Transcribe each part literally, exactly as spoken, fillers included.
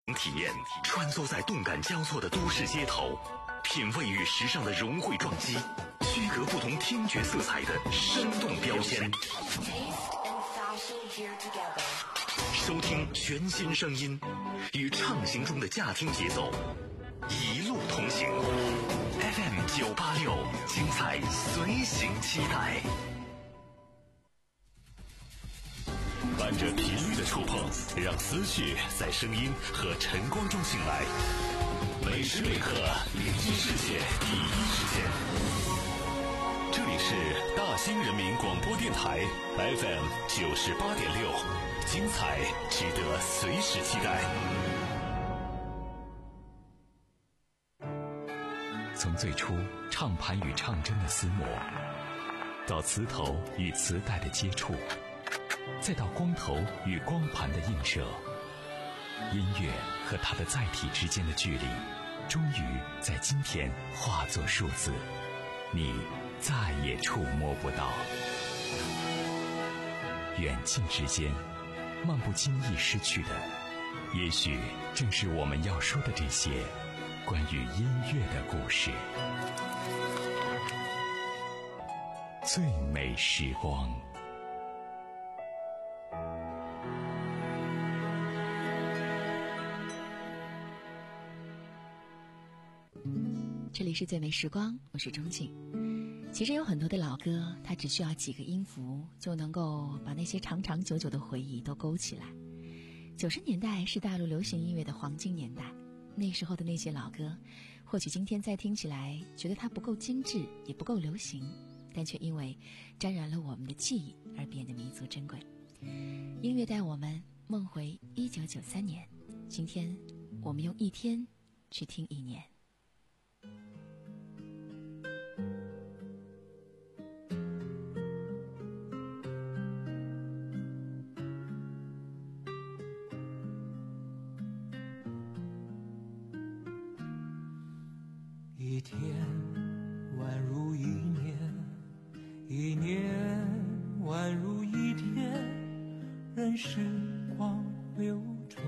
体验，穿梭在动感交错的都市街头，品味与时尚的融汇撞击，区隔不同听觉色彩的生动标签。收听全新声音，与畅行中的驾听节奏，一路同行。F M 九八六，精彩随行期待。伴着频率的触碰，让思绪在声音和晨光中醒来。每时每刻，聆听世界第一时间。这里是大兴人民广播电台 F M 九十八点六，精彩值得随时期待。从最初唱盘与唱针的撕磨，到磁头与磁带的接触，再到光头与光盘的映射，音乐和它的载体之间的距离，终于在今天化作数字，你再也触摸不到。远近之间，漫不经意失去的，也许正是我们要说的这些关于音乐的故事。最美时光。 这里是最美时光，我是钟静。其实有很多的老歌，它只需要几个音符就能够把那些长长久久的回忆都勾起来。九十年代是大陆流行音乐的黄金年代，那时候的那些老歌，或许今天再听起来觉得它不够精致，也不够流行，但却因为沾染了我们的记忆而变得弥足珍贵。音乐带我们梦回一九九三年，今天我们用一天去听一年。 一天宛如一年，一年宛如一天，任时光流转，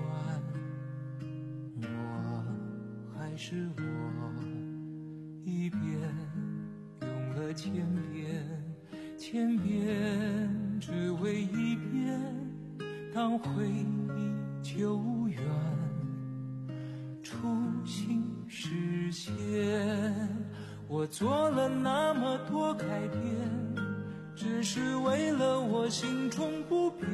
我还是我，一遍用了千遍，千遍只为一遍，当回忆久远，初心实现。我做了那么多改变，只是为了我心中不变，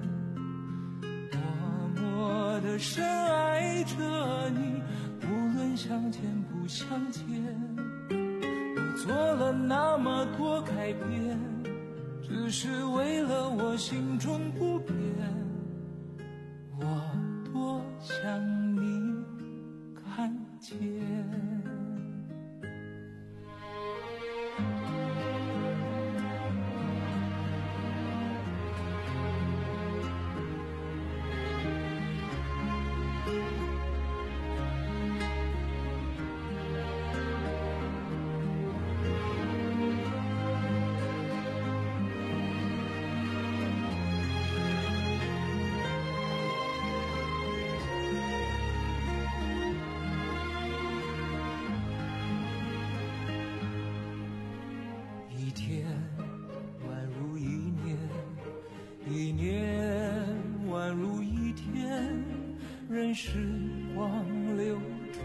默默地深爱着你，无论相见不相见。我做了那么多改变，只是为了我心中不变，我多想你看见。任时光流转，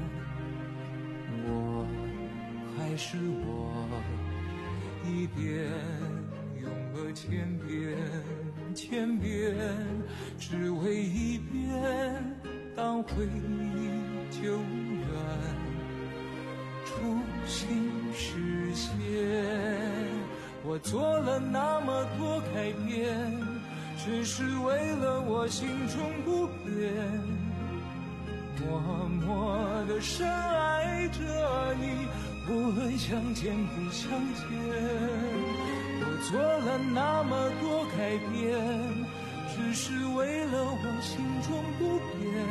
我还是我，一遍用了千遍，千遍只为一遍，当回忆久远，初心实现。我做了那么多改变，只是为了我心中不变，默默地深爱着你，无论相见不相见。我做了那么多改变，只是为了我心中不变，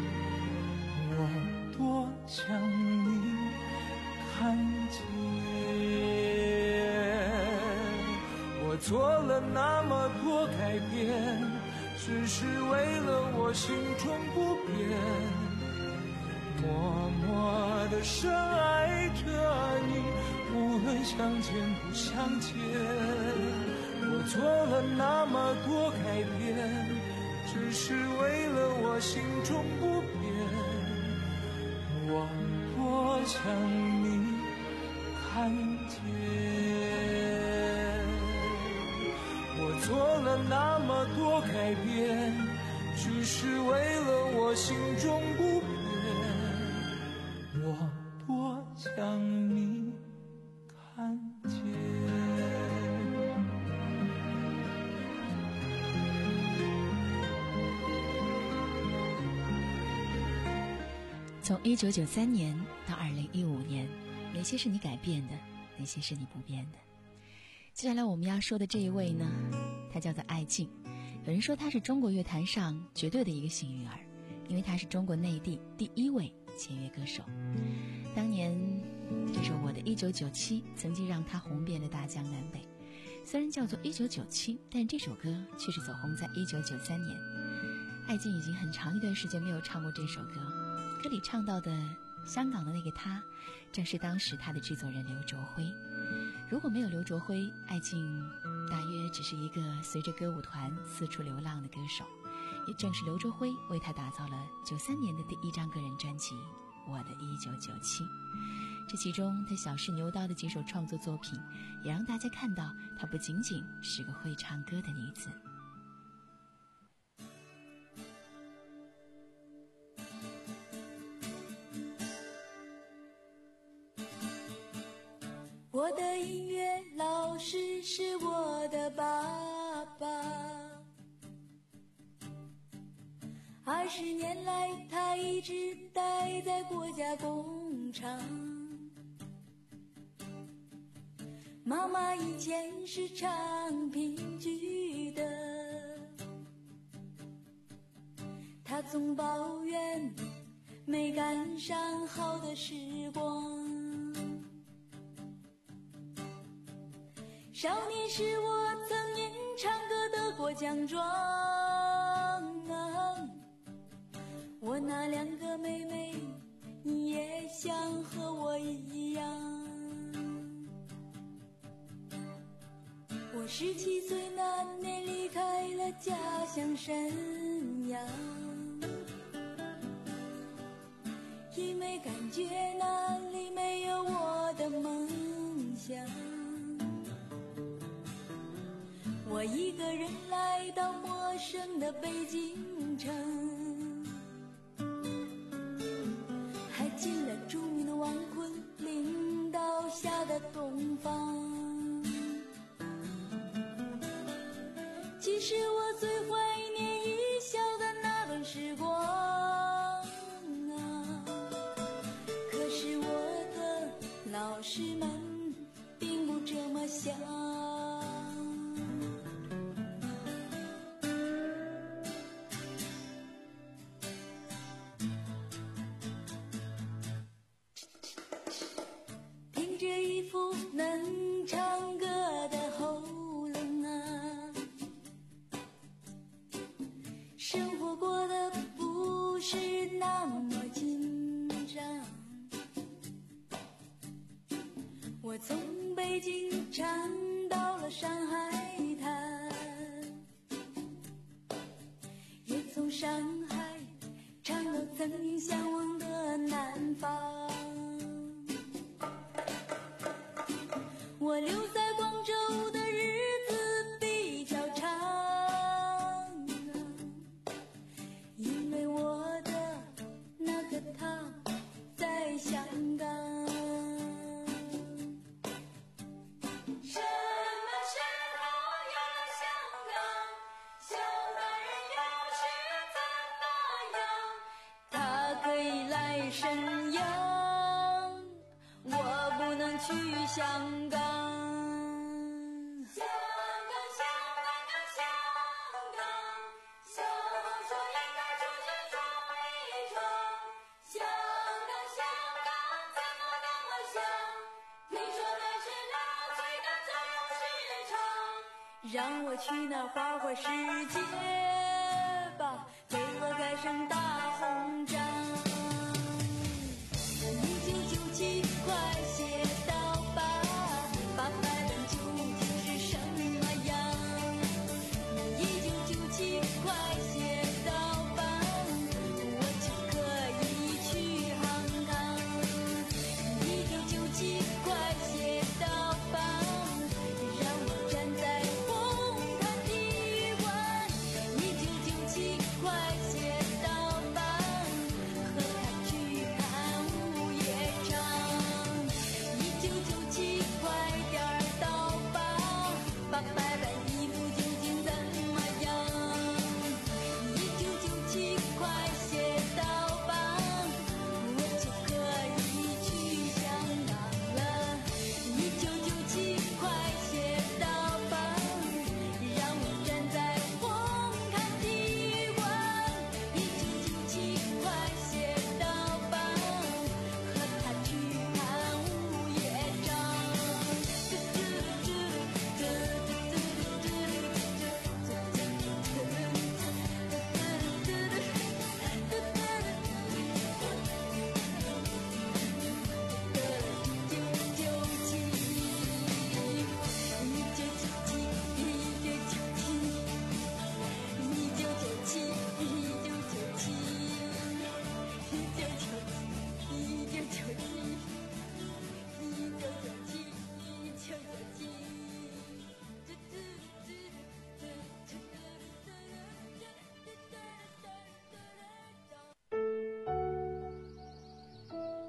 我多想你看见。我做了那么多改变，只是为了我心中不变， 深爱着你，无论相见不相见。我做了那么多改变，只是为了我心中不变。我多想你看见。我做了那么多改变，只是为了我心中不变。我多想你看见。 从一九九三年到二零一五年，哪些是你改变的，哪些是你不变的？接下来我们要说的这一位呢，他叫做艾敬。有人说他是中国乐坛上绝对的一个幸运儿，因为他是中国内地第一位签约歌手。当年这首《我的一九九七》曾经让他红遍了大江南北。虽然叫做一九九七，但这首歌却是走红在一九九三年。艾敬已经很长一段时间没有唱过这首歌，歌里唱到的香港的那个他，正是当时他的制作人刘卓辉。如果没有刘卓辉，艾敬大约只是一个随着歌舞团四处流浪的歌手。也正是刘卓辉为他打造了九三年的第一张个人专辑《我的一九九七》。这其中他小试牛刀的几首创作作品，也让大家看到她不仅仅是个会唱歌的女子。 我的音乐老师是我的爸爸，二十年来他一直待在国家工厂。妈妈以前是唱评剧的，她总抱怨没赶上好的时光。少年时我曾因唱歌得过奖状啊，我那两个妹妹也想和我一样。我十七岁那年离开了家乡沈阳，因为感觉那里没有我的梦想。我一个人来到陌生的北京城，还进了著名的王昆领导下的东方。其实我最怀念一笑的那段时光啊，可是我的老师们并不这么想。能唱歌的喉咙啊，生活过得不是那么紧张。我从北京唱到了上海滩，也从上海唱到曾经向往的南方。我留在广州的日子比较长啊，因为我的那个他在香港。什么时候有了香港，小男人又是怎么样？他可以来沈阳，我不能去香港。让我去那花花世界吧，给我盖上大红章。一九九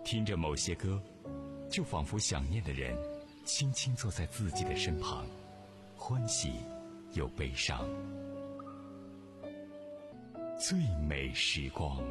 听着某些歌，就仿佛想念的人轻轻坐在自己的身旁，欢喜又悲伤。最美时光。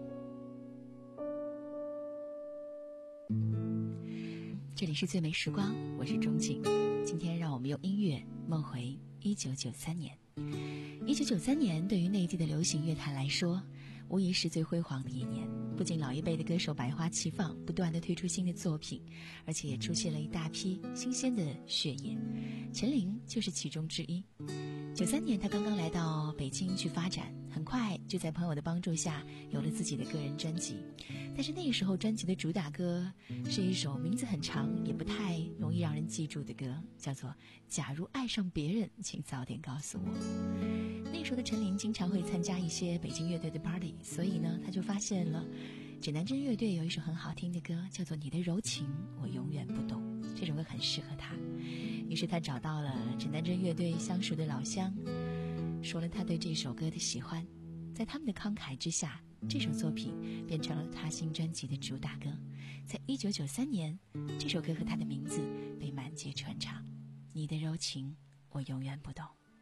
这里是最美时光，我是钟景。今天让我们用音乐梦回一九九三年。一九九三年对于内地的流行乐坛来说，无疑是最辉煌的一年。不仅老一辈的歌手百花齐放，不断地推出新的作品，而且也出现了一大批新鲜的血液。陈琳就是其中之一。九三年，他刚刚来到北京去发展，很快就在朋友的帮助下有了自己的个人专辑。但是那个时候专辑的主打歌是一首名字很长也不太容易让人记住的歌，叫做《假如爱上别人请早点告诉我》。那时候的陈琳经常会参加一些北京乐队的 party， 所以呢他就发现了指南针乐队有一首很好听的歌，叫做《你的柔情我永远不懂》，这首歌很适合他。于是他找到了指南针乐队相熟的老乡，说了他对这首歌的喜欢。在他们的慷慨之下，这首作品变成了他新专辑的主打歌。在一九九三年，这首歌和他的名字被满街传唱，《你的柔情我永远不懂》。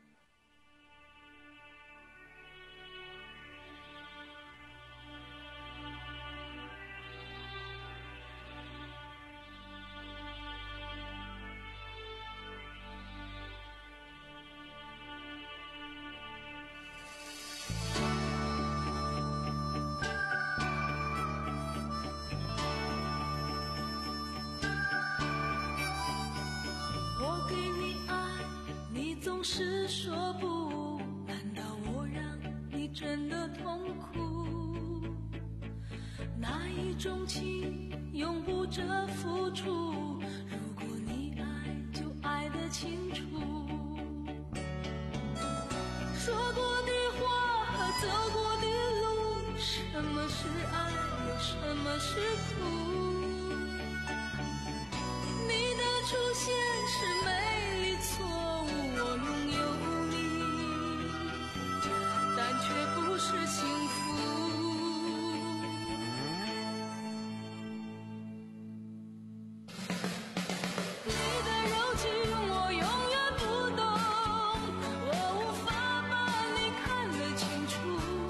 是说不，难道我让你真的痛苦？那一种情永不着付出，如果你爱就爱得清楚。说过的话和走过的路，什么是爱又什么是苦？你的出现是美丽错误，我拥有你，但却不是幸福。你的柔情我永远不懂，我无法把你看得清楚。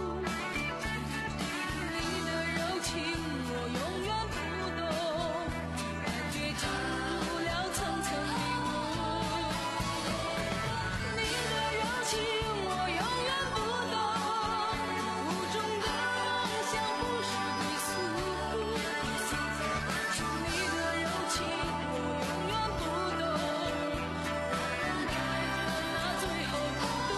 你的柔情我永远不懂，感觉进入了层层迷雾。你的柔情我永远不懂，无中的梦想不是归宿。你的柔情我永远不懂，让人带着那最后孤独。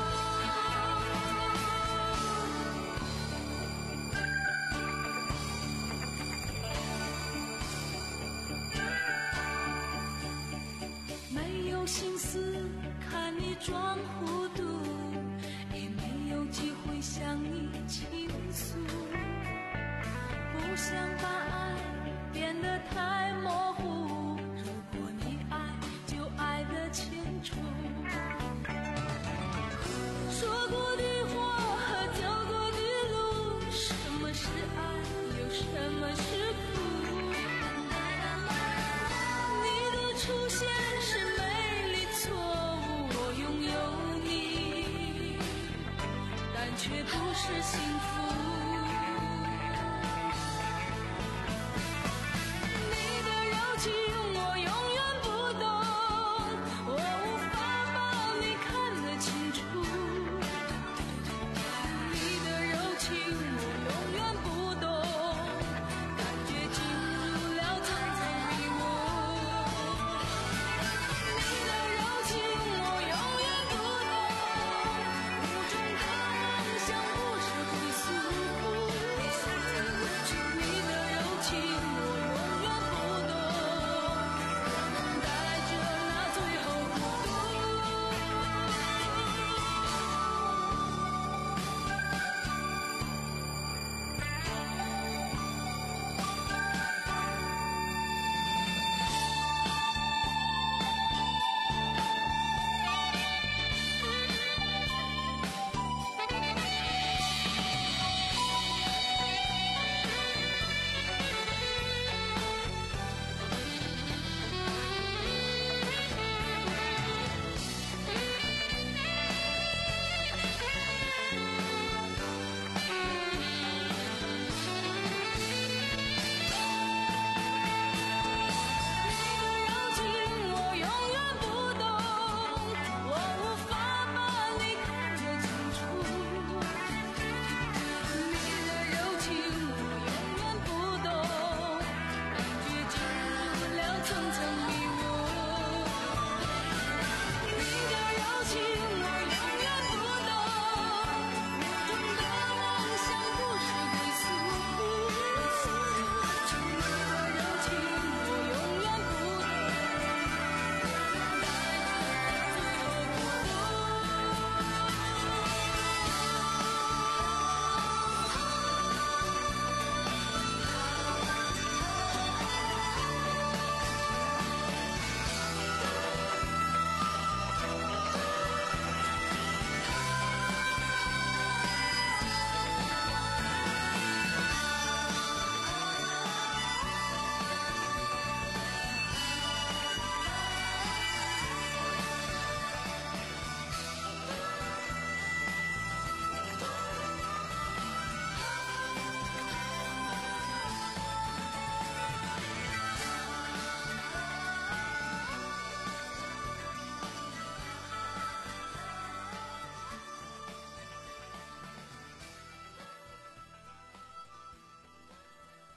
没有心思看你装糊涂，也没有机会向你倾诉，不想把爱变得太模糊，如果你爱就爱得清楚。说过的话和走过的路，什么是爱又什么是苦？你的出现是美丽错误，我拥有你，但却不是幸福。你的柔情我永远不懂，我无法把你看得清楚。你的柔情我永远不懂，感觉进入了层层迷雾。你的柔情我永远不懂，无中的梦想不是归宿。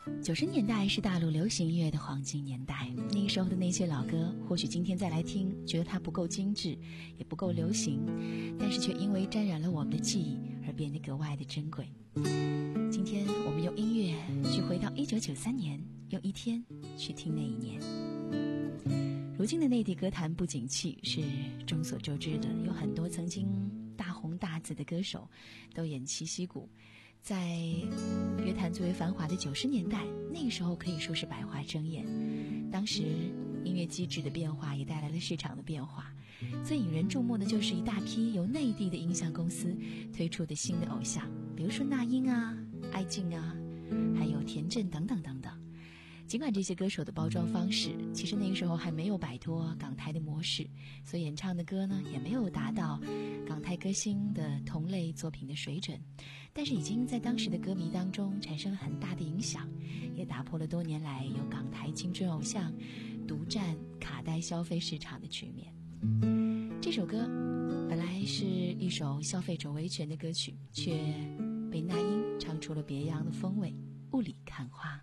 九十年代是大陆流行音乐的黄金年代，那个时候的那些老歌，或许今天再来听，觉得它不够精致，也不够流行，但是却因为沾染了我们的记忆而变得格外的珍贵。今天我们用音乐去回到一九九三年，用一天去听那一年。如今的内地歌坛不景气是众所周知的，有很多曾经大红大紫的歌手都偃旗息鼓。在乐坛最为繁华的九十年代，那个时候可以说是百花争艳。当时音乐机制的变化也带来了市场的变化，最引人注目的就是一大批由内地的音像公司推出的新的偶像，比如说那英啊、艾敬啊，还有田震等等等等。尽管这些歌手的包装方式其实那个时候还没有摆脱港台的模式，所以演唱的歌呢也没有达到港台歌星的同类作品的水准，但是已经在当时的歌迷当中产生了很大的影响，也打破了多年来由港台青春偶像独占卡带消费市场的局面。这首歌本来是一首消费者维权的歌曲，却被那英唱出了别样的风味，雾里看花。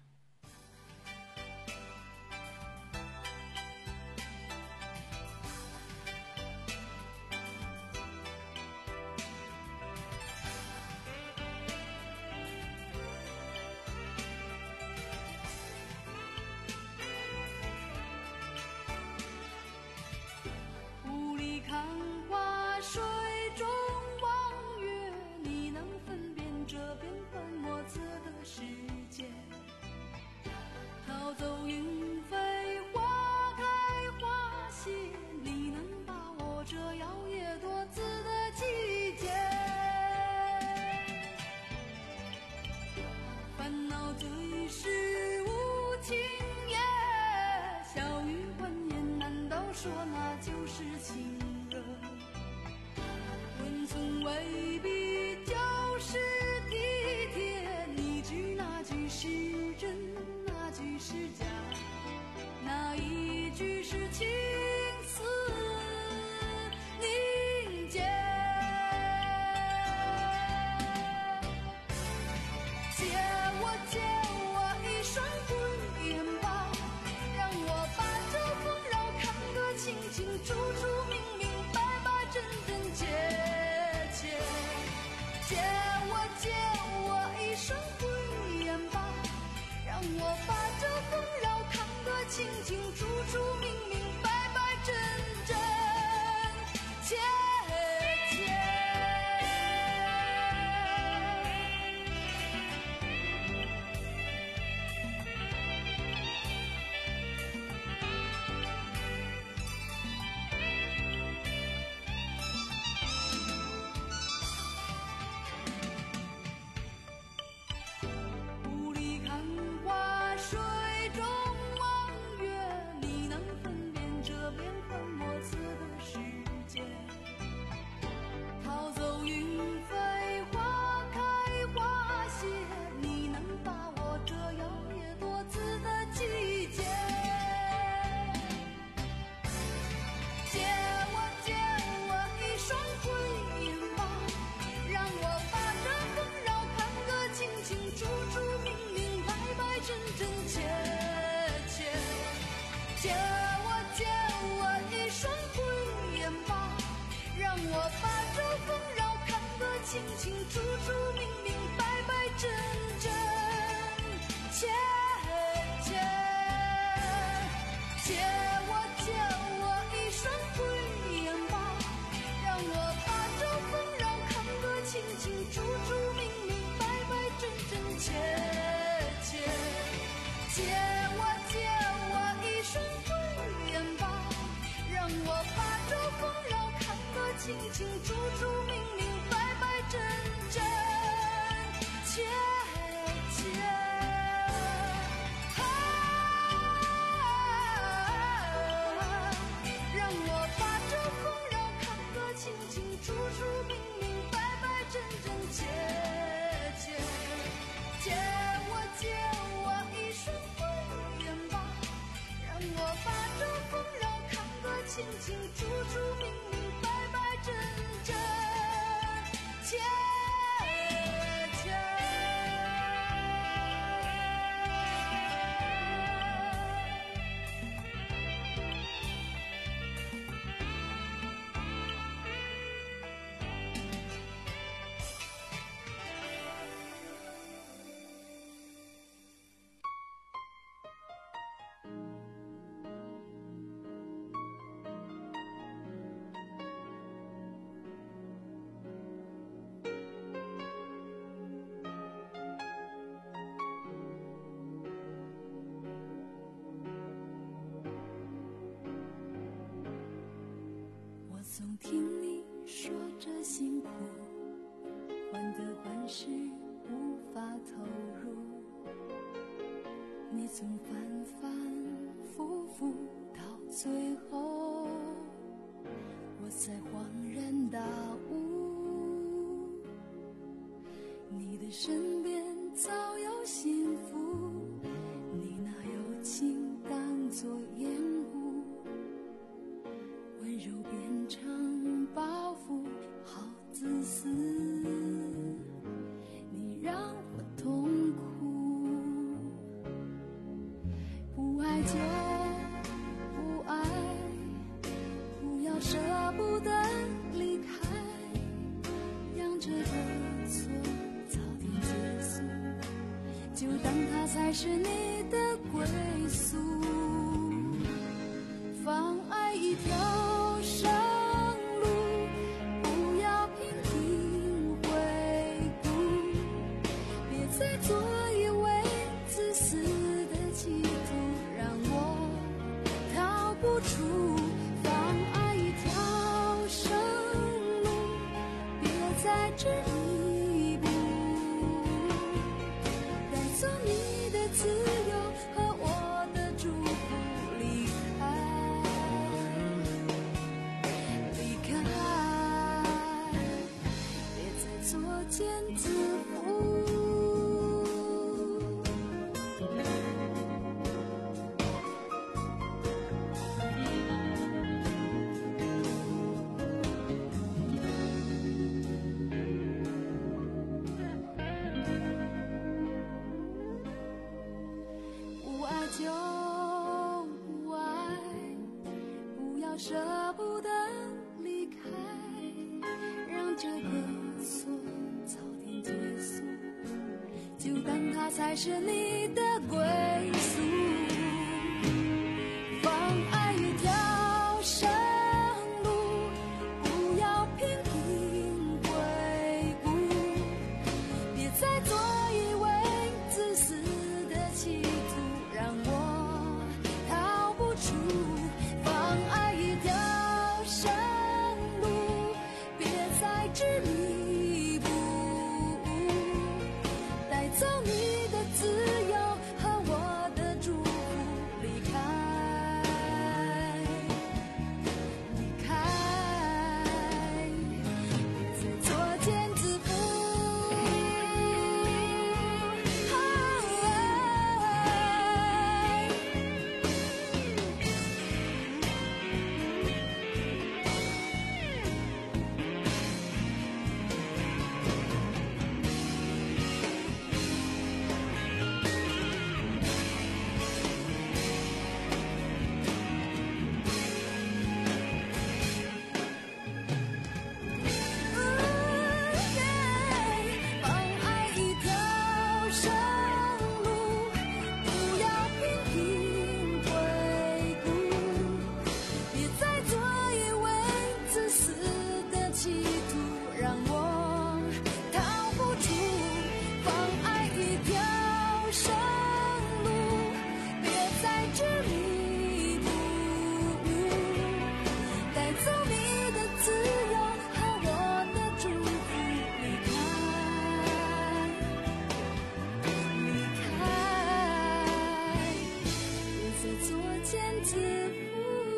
切切总听你说着辛苦，患得患失无法投入，你总反反复复，到最后我才恍然大悟，你的身边早有幸福，你拿友情当作掩护，温柔变成包袱，好自私，你让我痛苦。不爱就不爱，不要舍不得离开，让这个错早点结束，就当它才是你的归宿。放爱一条生路，不要频频回顾，别再做一位自私的企图，让我逃不出。放爱一条生路，别再执一步，带走你的自由和我的祝福，离开离开，别再作茧自缚。不爱就不爱，不要舍不得离开，让这个错早点结束，就当它才是你的归宿。放爱一条生路，不要频频回顾，别再做一位自私的企图，让我逃不出。放爱一条生路，别再执迷不悟，带走你的自由和我的祝福，离开离开，别再作茧自缚。放爱一条生路，不要频频回顾，别再做一位自私的企图，让我逃不出。放爱一条生路，别再执迷不悟，带走你的自由和我的祝福，离开离开，别再作茧自缚。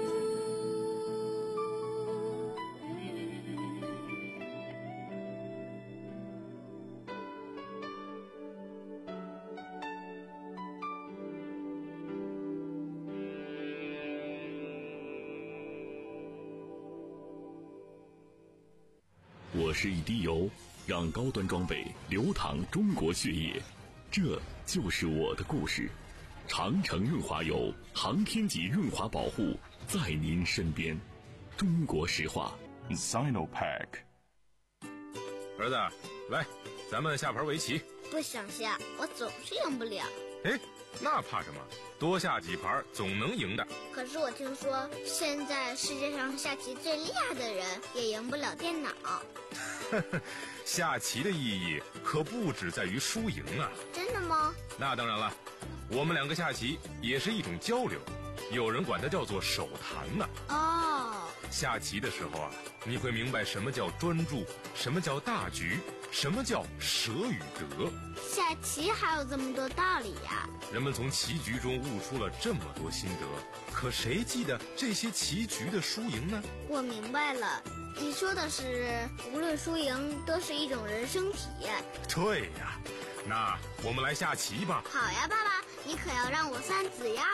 我是一滴油，让高端装备流淌中国血液，这就是我的故事。长城润滑油，航天级润滑保护，在您身边。中国石化 Sinopack。 儿子，来，咱们下盘围棋。 不想下，我总是赢不了。 哎，那怕什么？多下几盘总能赢的。 可是我听说，现在世界上下棋最厉害的人也赢不了电脑。 下棋的意义可不只在于输赢啊。 真的吗？ 那当然了，我们两个下棋也是一种交流，有人管它叫做手谈呢。 哦， 下棋的时候啊，你会明白什么叫专注，什么叫大局，什么叫舍与得。 下棋还有这么多道理呀！ 人们从棋局中悟出了这么多心得，可谁记得这些棋局的输赢呢？ 我明白了，你说的是无论输赢都是一种人生体验。 对呀，那我们来下棋吧。 好呀，爸爸，你可要让我三子呀。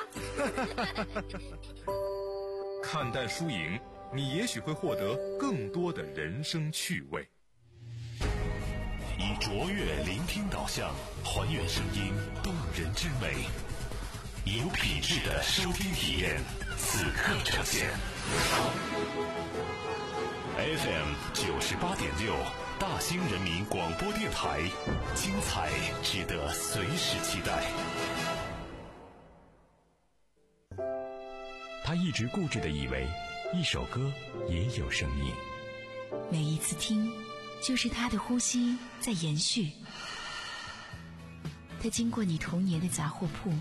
看淡输赢，你也许会获得更多的人生趣味。 以卓越聆听导向，还原声音动人之美，有品质的收听体验，此刻呈现。F M 九十八点六，大兴人民广播电台，精彩值得随时期待。他一直固执地以为，一首歌也有生命。 每一次听，就是他的呼吸在延续。他经过你童年的杂货铺，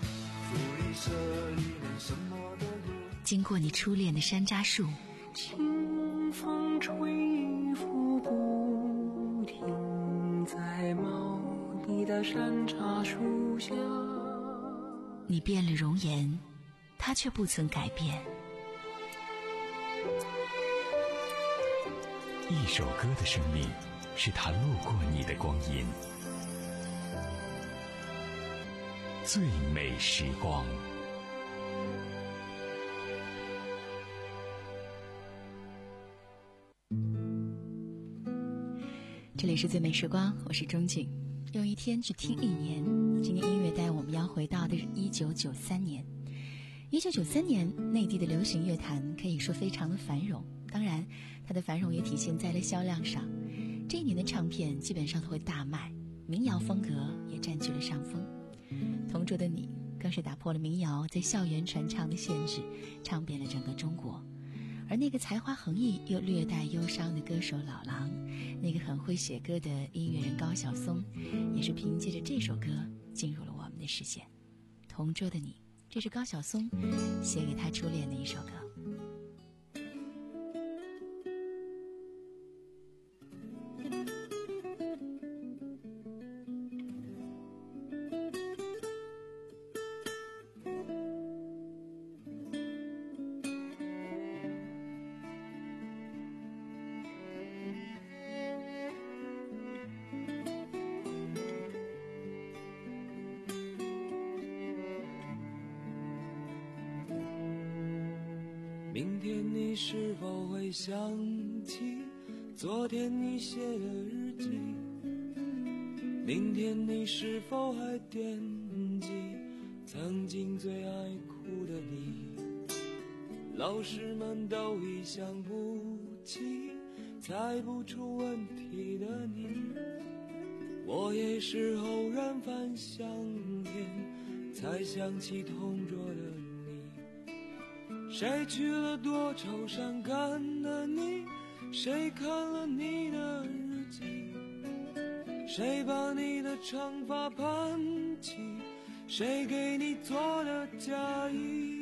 经过你初恋的山楂树， 清风吹拂不停，在茂密的山楂树下。 你变了容颜，他却不曾改变。 一首歌的生命，是他路过你的光阴。最美时光。 这里是最美时光，我是钟景。用一天去听一年，今天音乐带我们要回到的是一九九三年。一九九三年，内地的流行乐坛可以说非常的繁荣，当然它的繁荣也体现在了销量上。这一年的唱片基本上都会大卖，民谣风格也占据了上风。同桌的你更是打破了民谣在校园传唱的限制，唱遍了整个中国。而那个才华横溢又略带忧伤的歌手老狼，那个很会写歌的音乐人高晓松，也是凭借着这首歌进入了我们的视线。同桌的你，这是高晓松写给他初恋的一首歌。 明天你是否会想起昨天你写的日记？明天你是否还惦记曾经最爱哭的你？老师们都已想不起猜不出问题的你，我也是偶然翻相片才想起同桌的你。谁去了多愁善感的你？谁看了你的日记？谁把你的长发盘起？谁给你做的嫁衣？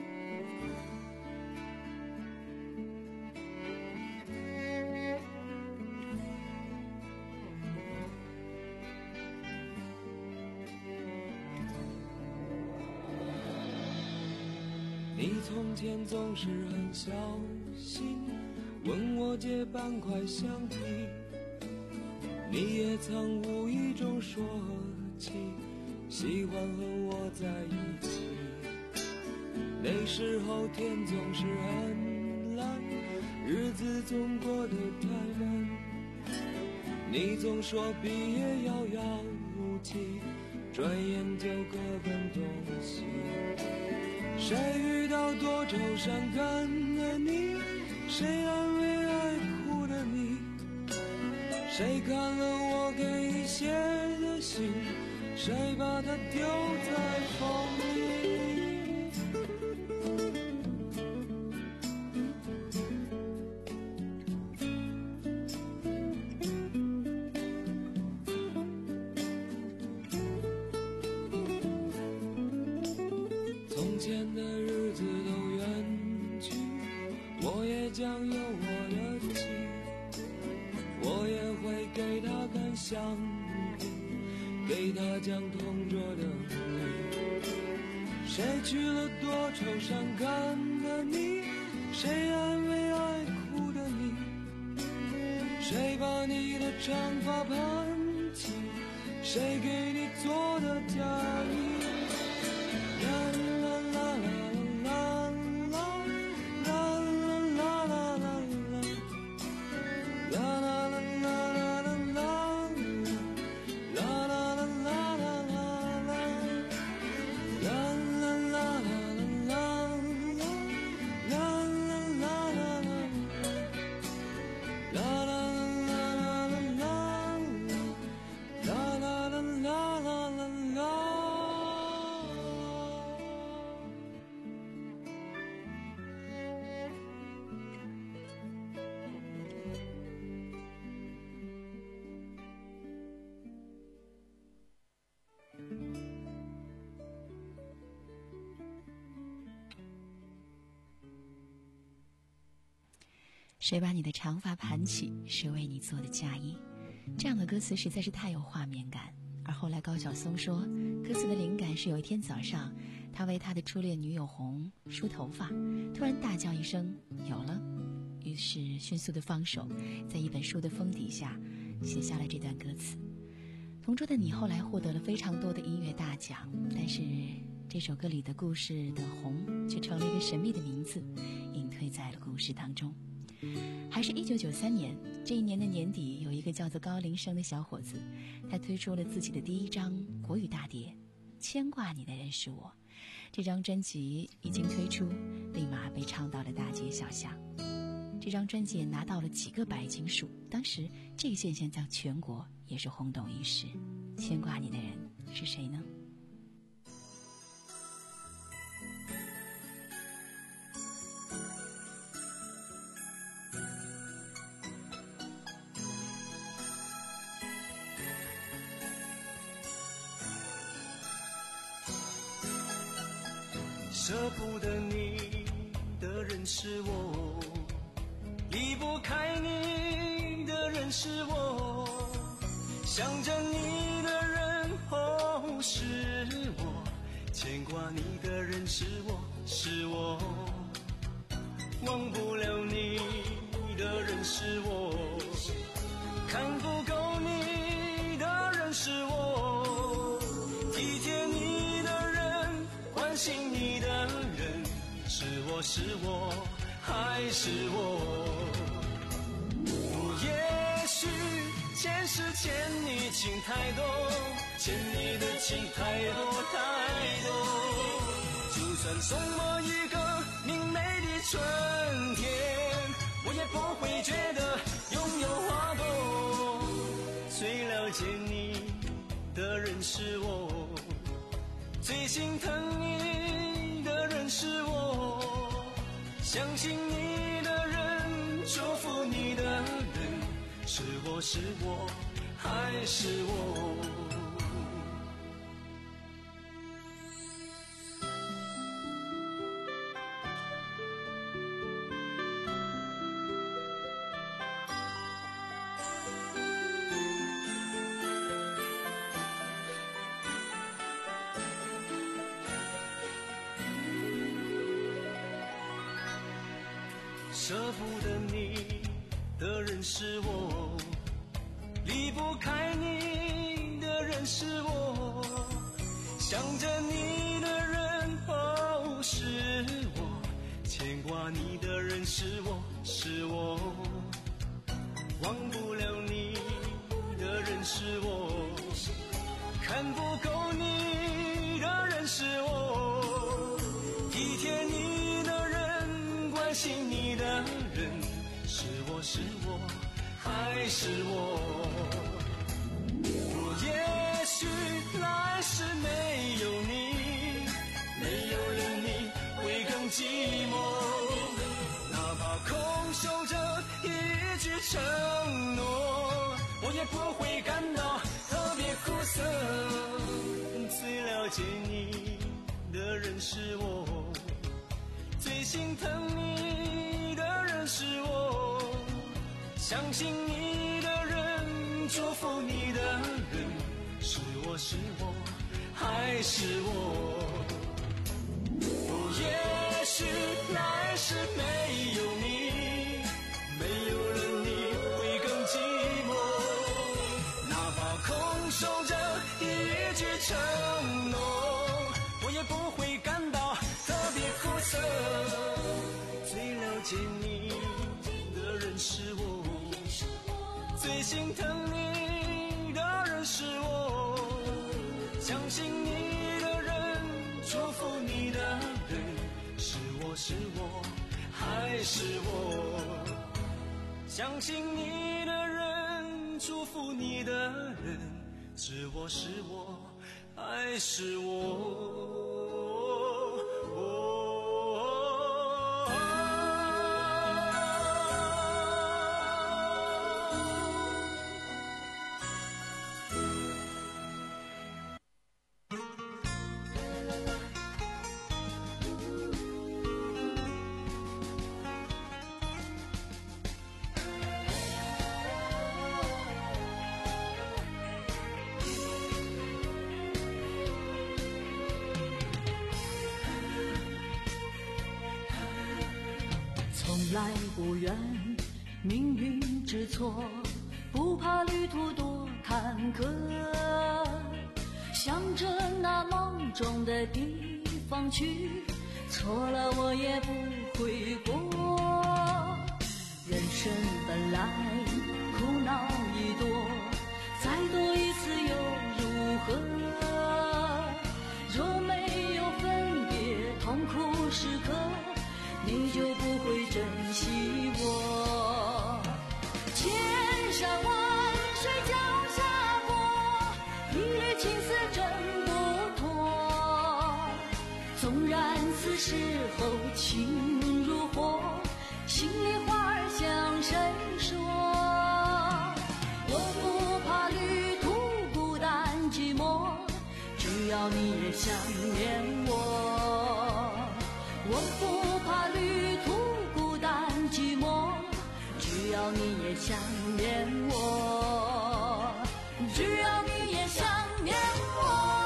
你从前总是很小心问我借半块橡皮，你也曾无意中说起喜欢和我在一起。那时候天总是很蓝，日子总过得太慢，你总说毕业遥遥无期，转眼就各奔东西。谁遇到多愁善感的你？谁安慰爱哭的你？谁看了我给你写的信？谁把它丢在风里？从前的日子都远去，我也将有我的情，我也会给他看相片，给他讲同桌的回忆。谁娶了多愁善感的你，谁安慰爱哭的你，谁把你的长发盘起，谁给你做的嫁衣。 谁把你的长发盘起，谁为你做的嫁衣。这样的歌词实在是太有画面感。而后来高晓松说，歌词的灵感是有一天早上，他为他的初恋女友红梳头发，突然大叫一声有了，于是迅速的放手，在一本书的封底下写下了这段歌词。同桌的你后来获得了非常多的音乐大奖，但是这首歌里的故事的红却成了一个神秘的名字，隐退在了故事当中。还是一九九三年，这一年的年底，有一个叫做高林生的小伙子，他推出了自己的第一张国语大碟《牵挂你的人是我》。这张专辑一经推出，立马被唱到了大街小巷。这张专辑也拿到了几个白金树，当时这个现象在全国也是轰动一时。牵挂你的人是谁呢？ 舍不得你的人是我，离不开你的人是我，想着你的人哦是我，牵挂你的人是我是我，忘不了你的人是我，看不够你的人是我，体贴你的人，关心你的人，是我是我还是我？也许前世欠你情太多，欠你的情太多太多，就算送我一个明媚的春天，我也不会觉得拥有花朵。最了解你的人是我，最心疼你的人是我，相信你的人，祝福你的人，是我是我还是我？舍不得你的人是我，离不开你的人是我，想着你的人哦是我，牵挂你的人是我是我，忘不了你的人是我，看不够你的人是我，体贴你的人，关心你的人，是我是我还是我？也许来世没有你，没有了你会更寂寞，哪怕空守着一句承诺，我也不会感到特别苦涩。最了解你的人是我，最心疼你的人是我，相信你的人，祝福你的人，是我是我还是我？也许来世没有你，没有了你会更寂寞，哪怕空守着一句承诺，我也不会感到特别苦涩。最了解你的人是我，最心疼你的人是我，相信你的人，祝福你的人，是我是我还是我？相信你的人，祝福你的人，是我是我还是我？ 从来不怨命运之错，不怕旅途多坎坷，向着那梦中的地方去，错了我也不悔过。人生本来苦恼已多，再多一次又如何？若没有分别痛苦时刻，你就不会珍惜我。千山万水脚下过，一缕情丝真不脱。纵然此时候情如火，心里话儿向谁说？我不怕旅途孤单寂寞，只要你也想念我。我不怕旅途孤单寂寞，只要你也想念我，只要你也想念我。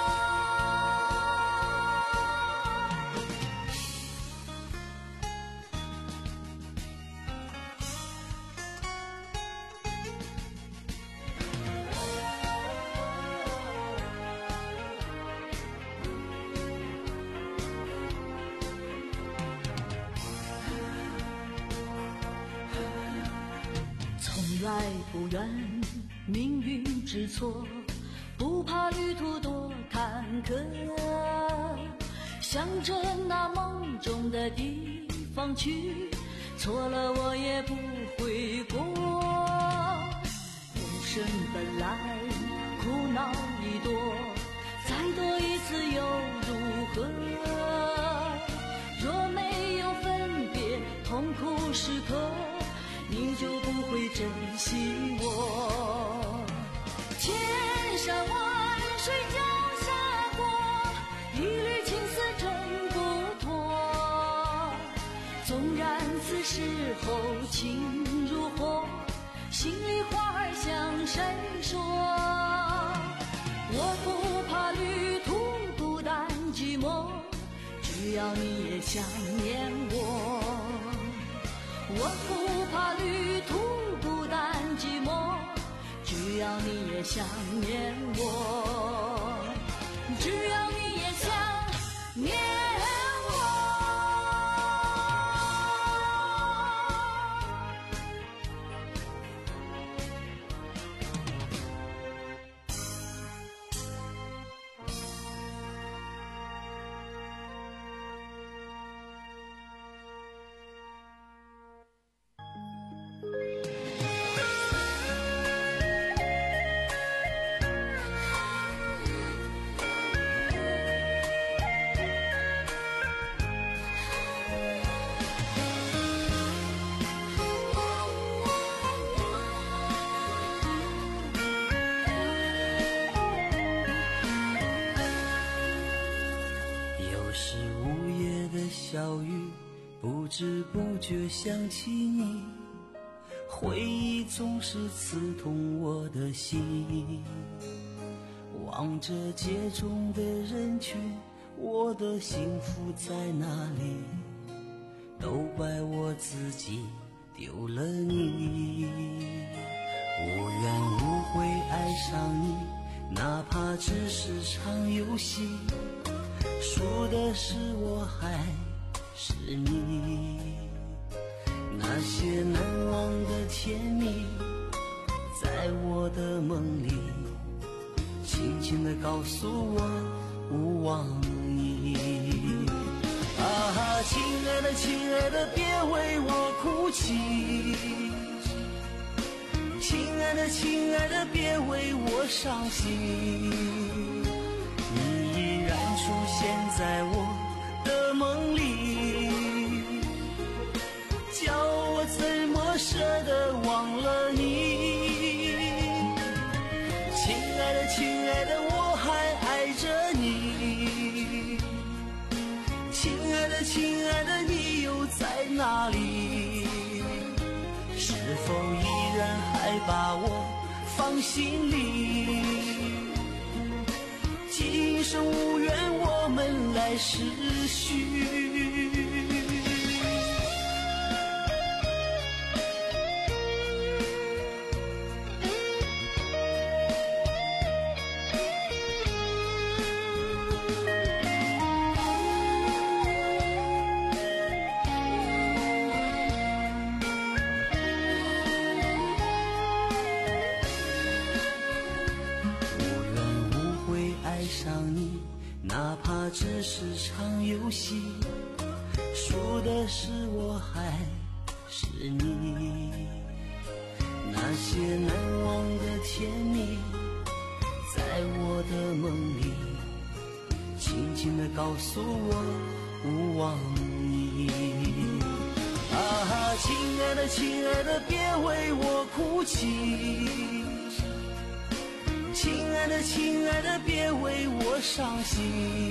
从来不怨命运之错，不怕旅途多坎坷，向着那梦中的地方去，错了我也不悔过。人生本来苦恼已多，再多一次又如何？若没有分别痛苦时刻，你就不会珍惜我。千山万水脚下过，一缕情丝真不脱。纵然此时候情如火，心里话儿向谁说？我不怕旅途孤单寂寞，只要你也想念我。我不怕旅途孤单寂寞，只要你也想念我，只要你也想念我。 小雨不知不觉想起你，回忆总是刺痛我的心。望着街中的人群，我的幸福在哪里？都怪我自己丢了你。无缘无悔爱上你，哪怕只是场游戏，输的是我还是你。那些难忘的甜蜜，在我的梦里轻轻地告诉我勿忘你。啊，亲爱的亲爱的别为我哭泣，亲爱的亲爱的别为我伤心。你依然出现在我的梦里，叫我怎么舍得忘了你。亲爱的亲爱的我还爱着你，亲爱的亲爱的你又在哪里？是否依然还把我放心里？今生无缘，我们来世续。哪怕只是场游戏，输的是我还是你。那些难忘的甜蜜，在我的梦里轻轻地告诉我勿忘你。啊，亲爱的亲爱的别为我哭泣，亲爱的亲爱的别为我伤心。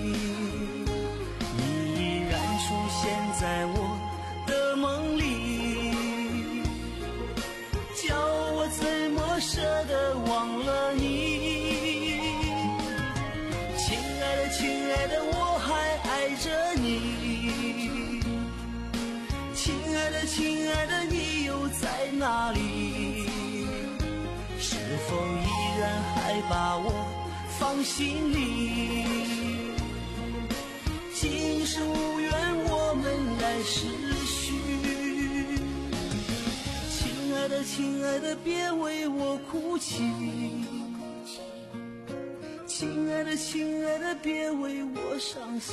你依然出现在我的梦里，叫我怎么舍得忘了你。亲爱的亲爱的我还爱着你，亲爱的亲爱的你又在哪里？是否依然还把我放心里？今生无缘，我们来世续。亲爱的亲爱的别为我哭泣，亲爱的亲爱的别为我伤心。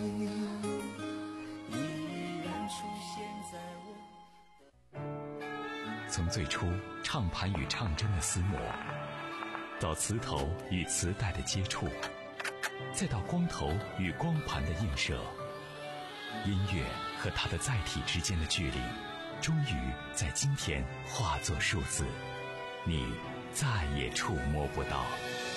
你依然出现在我。 从最初唱盘与唱针的厮磨，到磁头与磁带的接触，再到光头与光盘的映射，音乐和它的载体之间的距离，终于在今天化作数字，你再也触摸不到。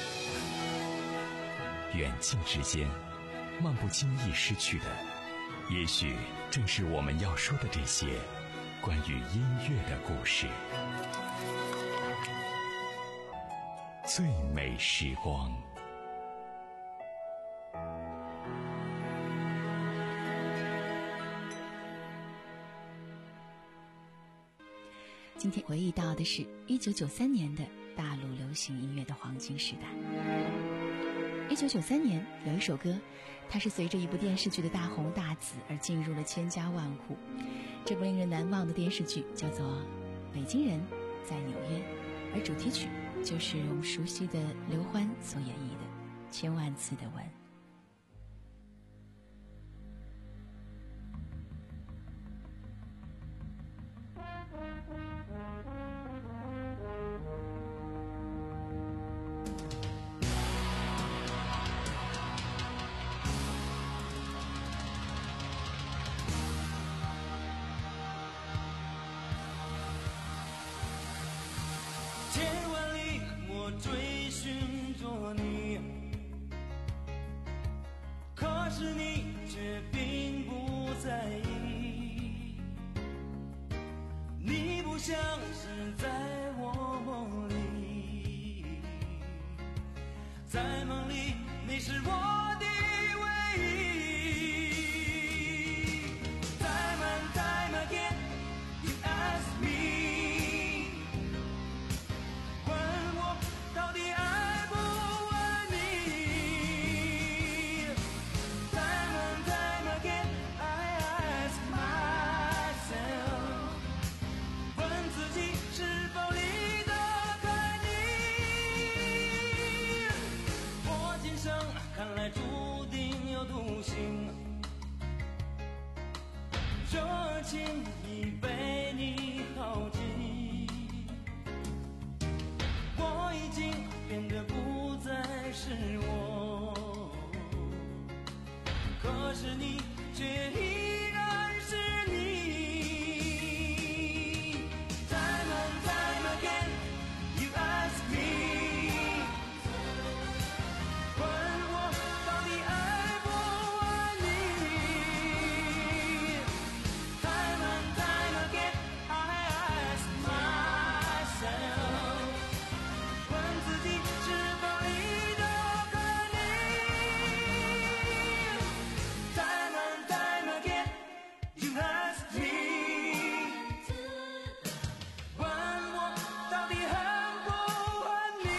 远近之间，漫不经意失去的，也许正是我们要说的这些关于音乐的故事。最美时光。 今天回忆到的是一九九三年的大陆流行音乐的黄金时代。一九九三年有一首歌，它是随着一部电视剧的大红大紫而进入了千家万户。这部令人难忘的电视剧叫做《北京人在纽约》，而主题曲就是我们熟悉的刘欢所演绎的《千万次的吻》。 追寻着你，可是你却并不在意。 你不像是在我梦里，在梦里你是我的唯一。Time and time again you ask me， 问我到底爱不爱你。 Time and time again I ask myself， 问自己是否离得开你。我今生看来注定有独行，热情已被你耗尽，我已经变得不再是我，可是你却依然是你。 Time and time again you ask me， 问我到底爱不爱你。 Time and time again I ask myself， 问自己是否离得开你。 Time and time again you ask me， 问我到底恨不恨你。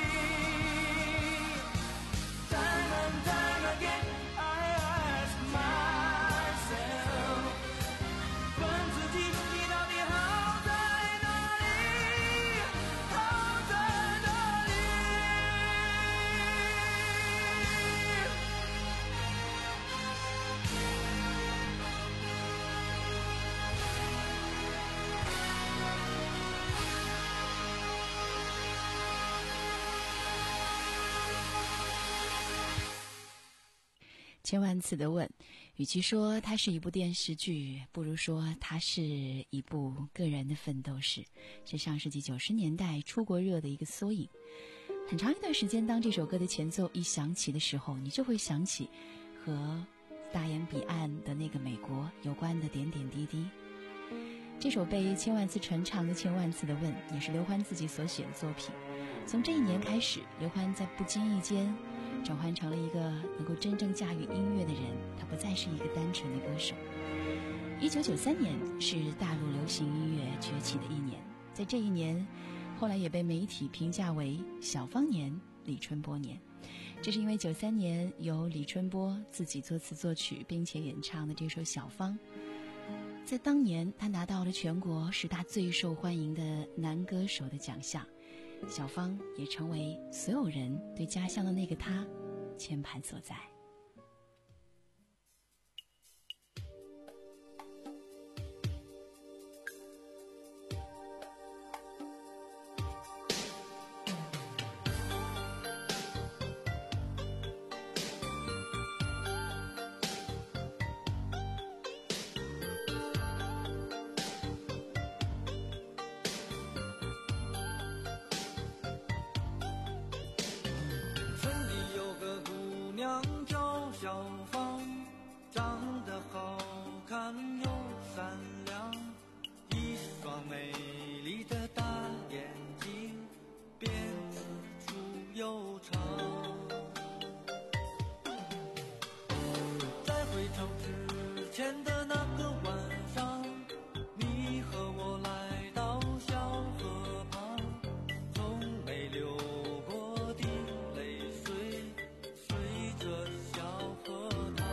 Time and time again I ask myself， 问自己你到底好在哪里，好在哪里。 千万次的问，与其说它是一部电视剧，不如说它是一部个人的奋斗史，是上世纪九十年代出国热的一个缩影。很长一段时间，当这首歌的前奏一响起的时候，你就会想起和大洋彼岸的那个美国有关的点点滴滴。这首被千万次传唱的千万次的问，也是刘欢自己所写的作品。从这一年开始，刘欢在不经意间转换成了一个能够真正驾驭音乐的人，他不再是一个单纯的歌手。一九九三年是大陆流行音乐崛起的一年，在这一年，后来也被媒体评价为小芳年、李春波年。这是因为九三年由李春波自己作词作曲并且演唱的这首《小芳》，在当年他拿到了全国十大最受欢迎的男歌手的奖项，小芳也成为所有人对家乡的那个他牵绊所在。 小芳长得好看又善良，一双美丽的大眼睛，辫子粗又长。在回城之前的那个晚上，你和我来到小河旁，从没流过的泪水随着小河淌。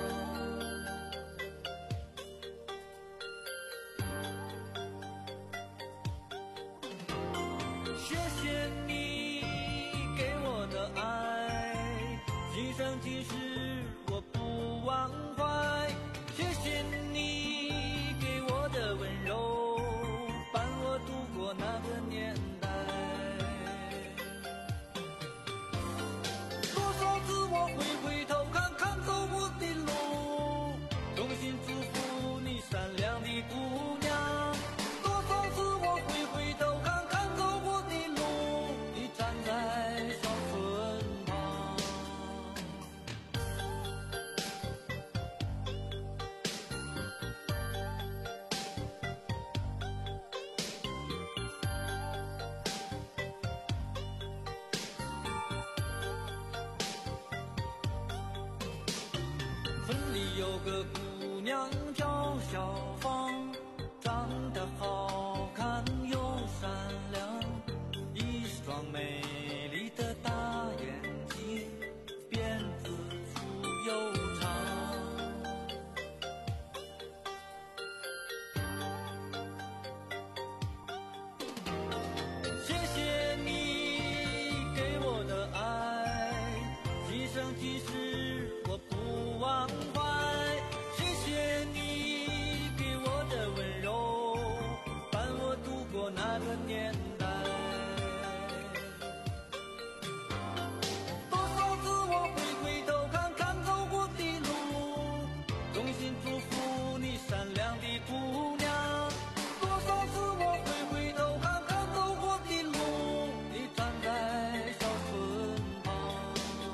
谢谢你给我的爱，今生今世我不忘怀。谢谢你村里有个姑娘叫小芳，长得好看又善良，一双美丽的大眼睛，辫子粗又长。谢谢你给我的爱，今生今世我不忘怀。谢谢你给我的温柔，伴我度过那个年代。多少次我回回头看看走过的路，衷心祝福你善良的姑娘。多少次我回回头看看走过的路，你站在小村旁。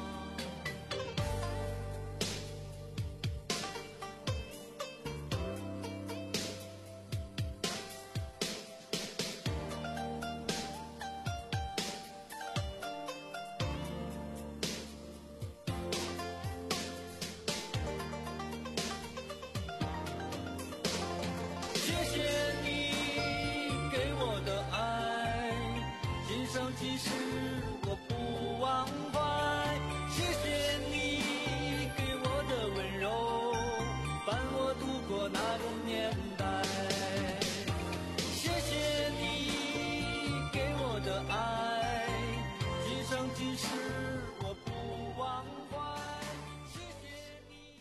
谢谢你给我的爱，今生今世我不忘怀。谢谢你给我的温柔，伴我度过那个年代。谢谢你给我的爱，今生今世我不忘怀。谢谢你。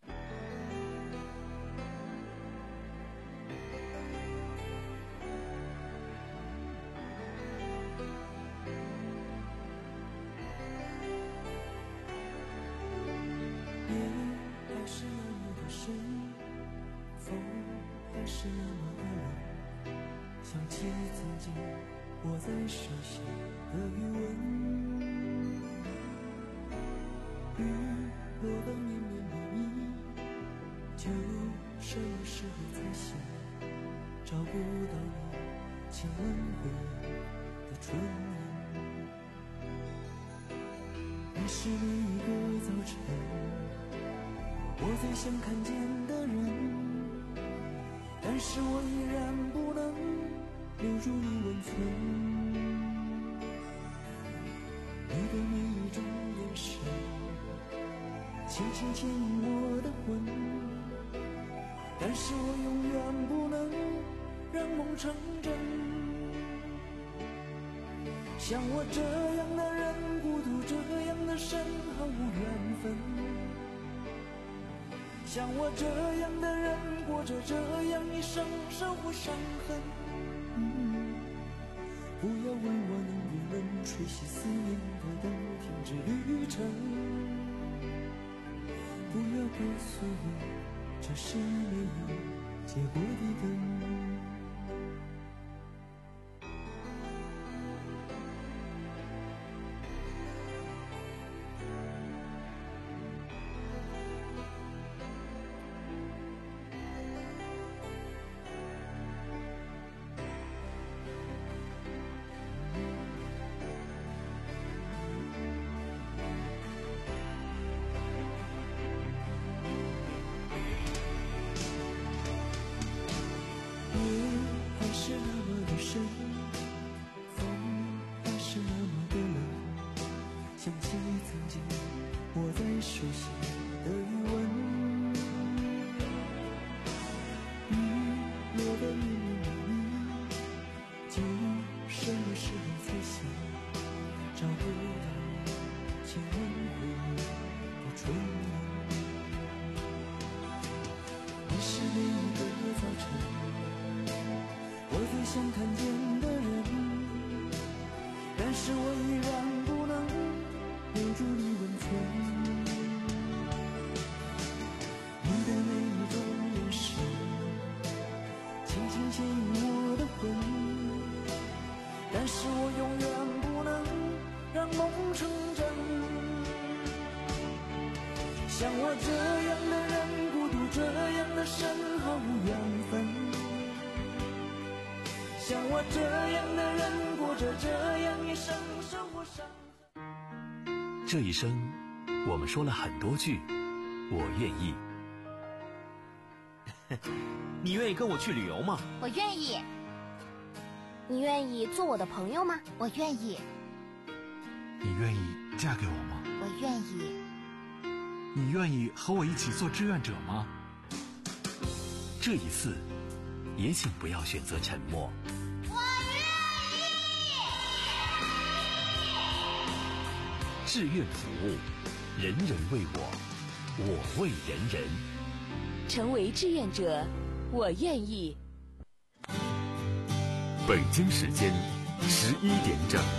夜还是那么的深，风还是那么的冷，想起曾经握在手心的余温。雨落得绵绵密密，就什么时候才醒？找不到你亲吻回忆的唇印。你是每一个早晨我最想看见的人，但是我依然不能留住你温存。你的每一种眼神，轻轻牵引我的魂，但是我永远不能让梦成真。像我这样的人，孤独这样的深，毫无缘分。像我这样的人，过着这样一生，生无伤痕。嗯，不要问我能不能吹熄思念的灯，停止旅程。不要告诉我，这是没有结果的根。是那么的深，风还是那么的冷，想起曾经握在手心的余温。雨落得密密密密，就什么时候才行？找不到亲吻回忆的唇印。你是每一个早晨我最想看见的人，但是我依然不能留住你温存。你的每一种眼神，轻轻牵引我的魂，但是我永远不能让梦成真。像我这样的人，孤独这样的深，毫无缘分。像我这样的人，过着这样一生，生活伤痕。 这一生，我们说了很多句， 我愿意。 你愿意跟我去旅游吗？ 我愿意。你愿意做我的朋友吗？我愿意。 你愿意嫁给我吗？ 我愿意。 你愿意和我一起做志愿者吗？ 这一次，也请不要选择沉默。 我愿意。志愿服务，人人为我，我为人人。 成为志愿者，我愿意。 北京时间十一点整。